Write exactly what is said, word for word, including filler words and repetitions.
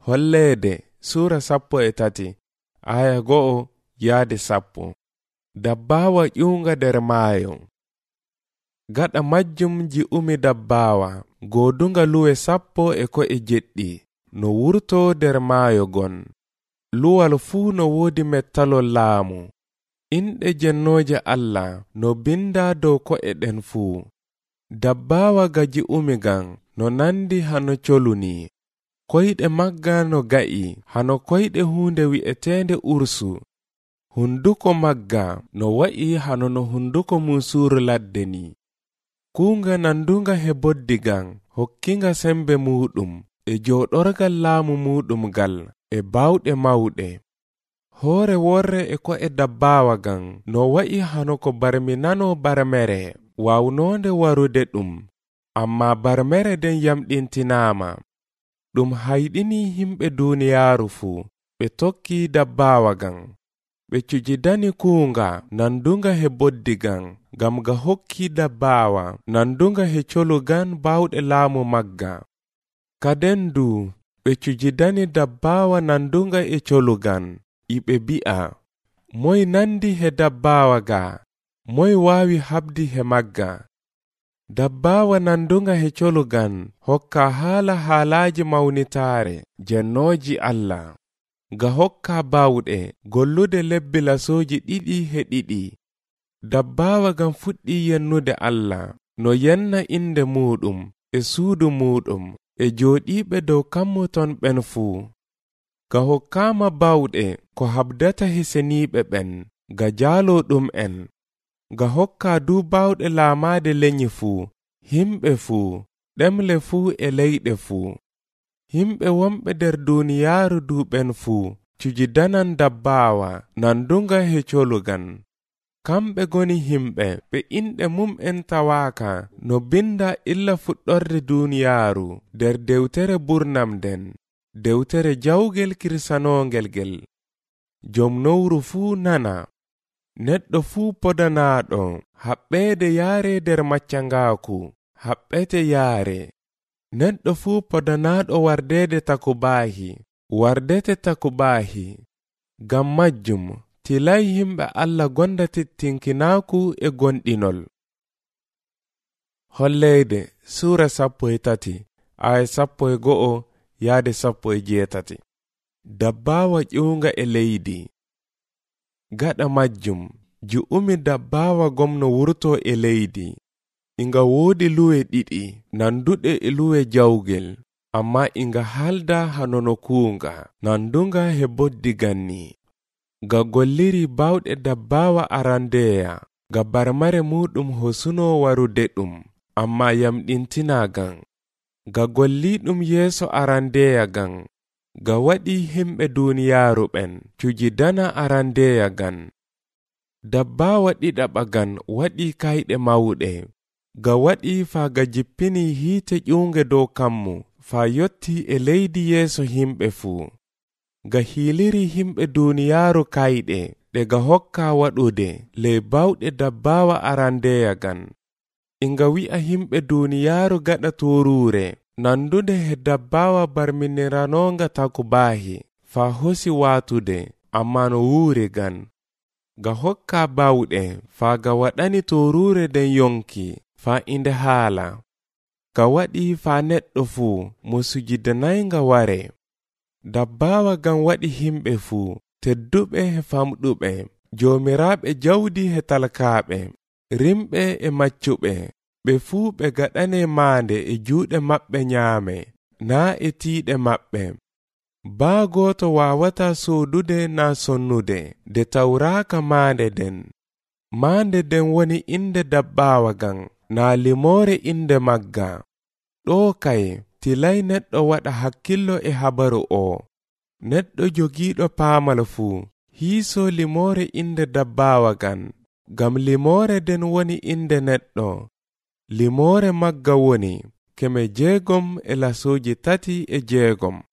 Holleede Sura sappo e tati aya go'o yaade sappo. Dabbawa ƴuunga nder maayo. Gaɗa majjum ji'umi dabbawa godunga luwe sappo e ko e jeɗɗi no wurto nder maayo gon. Luwal fuu no woodi mettalol laamu. Inɗe jennooje Allah no binda dow ko'e ɗen fuu. Dabbawa ga ji'umi gan no nandi hano coluni. Koyɗe magga no ga'i hano koyɗe hunde wi'etende ursu. Hunduko magga no wa'i hano no hunduko musuru ladde ni. Kuunga nandunga he boddi gan hokkinga sembe muɗum e joɗorgal laamu muɗum gal e bawɗe mawɗe. Hoore worre e ko e dabbawa gan no wa'i hano ko barminano barmere wawnonde warude ɗum. Amma barmere den yamɗintinama. Ɗum hayɗini himɓe duniyaaru fuu ɓe tokki dabbawa gan. Ɓe cujidani kuunga nandunga he boddi gan gam ga hokki dabbawa nandunga he colu gan bawɗe laamu magga. Kaden du ɓe cujidani dabbawa nandunga e colu gan iɓe bi'a moy nandi he dabbawa ga, moy waawi habdi he magga. Dabbawa nandunga he colu gan hokka haala haalaji mawnitaare jennooji Allah. Ga hokka bawɗe gollude lebbi lasoji ɗiɗi he ɗiɗi. Dabbawa gan fuɗɗi yennude Allah no yenna inde muɗum e suudu muɗum e jooɗiɓe dow kammuton ɓen fuu. Ga hokkama bawɗe ko habdata he seniɓe ɓen ga jaalo ɗum en. Ga hokka du bawɗe laamade lenyi fuu, himɓe fuu, ɗemle fuu e leyɗe fuu. Himɓe wonɓe nder duniyaaru du ɓen fuu cujidanan dabbawa nandunga he colugan. Kamɓe goni himɓe ɓe inɗe mum'en tawaaka no binda illa fuɗɗorde duniyaaru nder dewtere burnam den, dewtere jawgel kirsanongel gel. Jom nowru fuu nana. Neɗɗo fuu podanaɗo haɓɓeede yaare nder maccangaaku haɓɓete yaare. Neɗɗo fuu podanaɗo wardeede takubaahi wardete takubaahi. Gam majjum tilay himɓe Allah gonda tittinkinaaku e gonɗinol. Holleede Sura sappo e tati aya sappo e go'o yaade sappo e jeetati. Dabbawa ƴuunga e leydi. Gaɗa majjum ji'umi dabbawa gomno wurto e leydi. Inga woodi luwe ɗiɗi nanduɗe e luwe jawgel, amma inga halda hanono kuunga nandunga he boddi ganni. Ga golliri bawɗe dabbawa arandeya ga barmare muɗum hosuno warude ɗum, amma yamɗintina gan. Ga golli ɗum yeeso arandeya gan. Ga waɗi himɓe duniyaaru ɓen cujidana arandeya gan. Dabbawa ɗiɗaɓa gan waɗi kayɗe mawɗe. Ga waɗi fa ga jippini hiite ƴuunge dow kammu fa yotti e leydi yeeso himɓe fuu. Ga hiiliri himɓe duniyaaru kayɗe ɗe ga hokka waɗude ley bawɗe dabbawa arandeya gan. Inga wi'a himɓe duniyaaru gaɗa toruure nandude he dabbawa barminiranonga takubaahi fa hosi watude amma no wuure gan. Ga hokka bawɗe fa ga waɗani toruure den yonki fa inde haala. Ga waɗi fa neɗɗo fuu mo sujidanaynga ware. Dabbawa gan waɗi himɓe fuu tedduɓe he famɗuɓe, joomiraaɓe jawdi he talkaaɓe, rimɓe e maccuɓe, ɓe fuu ɓe gaɗane maande e juuɗe maɓɓe nyaame, naa e tiiɗe maɓɓe. Baa gooto waawata soodude naa sonnude de tawraaka maande den. Maande den woni inde dabbawa gan, naa limoore inde magga. Ɗo kay tilay neɗɗo waɗa hakkillo e habaru o. Neɗɗo jogiiɗo paamal fuu hiiso limoore inde dabbawa gan, gam limoore den woni inde neɗɗo. Limoore magga woni keme jeegom e lasoji tati e jeegom.